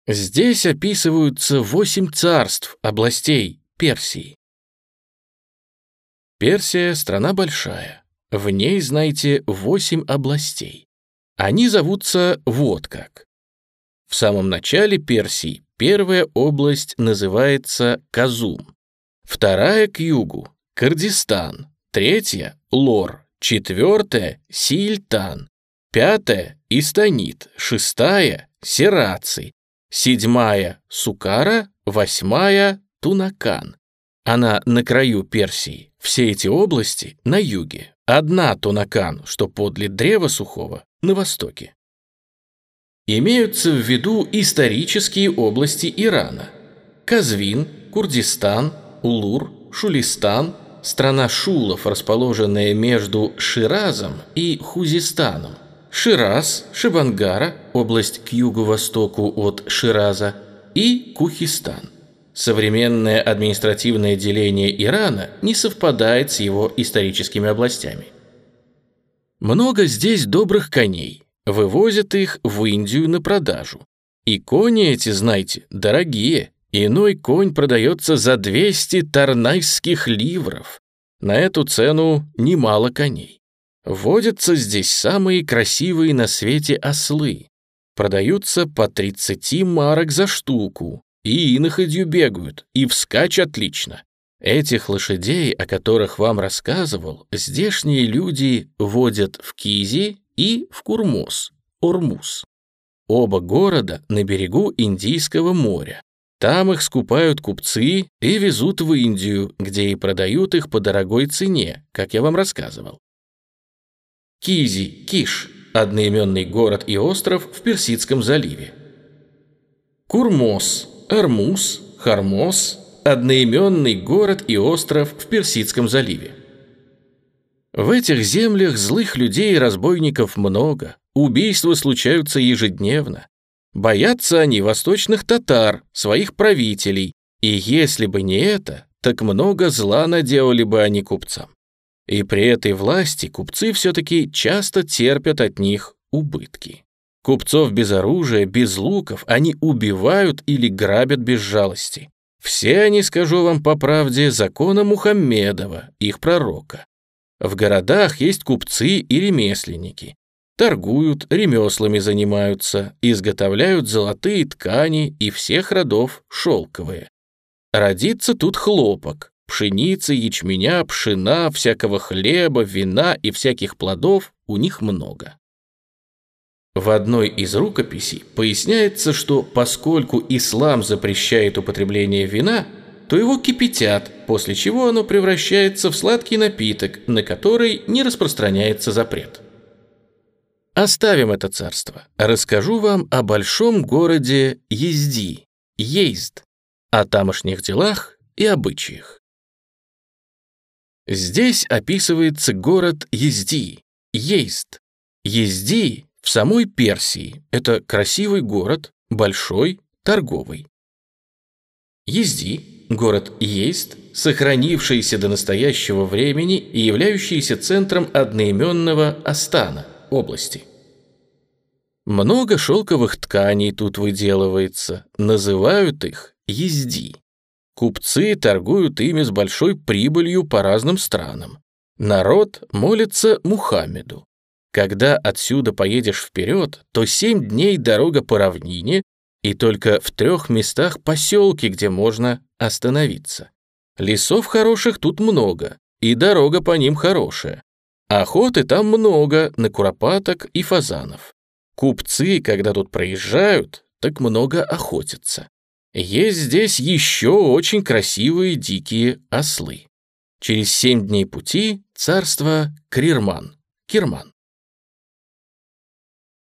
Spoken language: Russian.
Здесь описываются 8 царств, областей Персии. Персия — страна большая. В ней, знаете, 8 областей. Они зовутся вот как. В самом начале Персии первая область называется Казум, вторая к югу — Кардистан, третья — Лор, четвертая — Сильтан, пятая — Истанит, шестая — Сераций, седьмая — Сукара, восьмая — Тунакан. Она на краю Персии. Все эти области на юге. Одна Тунакан, что подле древа сухого, на востоке. Имеются в виду исторические области Ирана. Казвин, Курдистан, Улур, Шулистан, страна шулов, расположенная между Ширазом и Хузистаном. Шираз, Шибангара, область к юго-востоку от Шираза, и Кухистан. Современное административное деление Ирана не совпадает с его историческими областями. Много здесь добрых коней. Вывозят их в Индию на продажу. И кони эти, знаете, дорогие. Иной конь продается за 200 тарнайских ливров. На эту цену немало коней. Водятся здесь самые красивые на свете ослы. Продаются по 30 марок за штуку. И иноходью бегают, и вскачь отлично. Этих лошадей, о которых вам рассказывал, здешние люди водят в Кизи и в Курмос, Ормуз. Оба города на берегу Индийского моря. Там их скупают купцы и везут в Индию, где и продают их по дорогой цене, как я вам рассказывал. Кизи, Киш – одноименный город и остров в Персидском заливе. Курмос, Ормуз, Хормос – одноименный город и остров в Персидском заливе. В этих землях злых людей и разбойников много, убийства случаются ежедневно. Боятся они восточных татар, своих правителей, и если бы не это, так много зла наделали бы они купцам. И при этой власти купцы все-таки часто терпят от них убытки. Купцов без оружия, без луков они убивают или грабят без жалости. Все они, скажу вам по правде, закона Мухаммедова, их пророка. В городах есть купцы и ремесленники. Торгуют, ремеслами занимаются, изготовляют золотые ткани и всех родов шелковые. Родится тут хлопок, пшеницы, ячменя, пшена, всякого хлеба, вина и всяких плодов у них много. В одной из рукописей поясняется, что поскольку ислам запрещает употребление вина, то его кипятят, после чего оно превращается в сладкий напиток, на который не распространяется запрет. Оставим это царство. Расскажу вам о большом городе Езди, Ейзд, о тамошних делах и обычаях. Здесь описывается город Езди, Ейзд. Езди в самой Персии. Это красивый город, большой, торговый. Езди, город Ейзд, сохранившийся до настоящего времени и являющийся центром одноименного Астана, области. Много шелковых тканей тут выделывается, называют их Езди. Купцы торгуют ими с большой прибылью по разным странам. Народ молится Мухаммеду. Когда отсюда поедешь вперед, то 7 дней дорога по равнине, и только в 3 местах поселки, где можно остановиться. Лесов хороших тут много, и дорога по ним хорошая. Охоты там много на куропаток и фазанов. Купцы, когда тут проезжают, так много охотятся. Есть здесь еще очень красивые дикие ослы. Через 7 дней пути царство Кирман.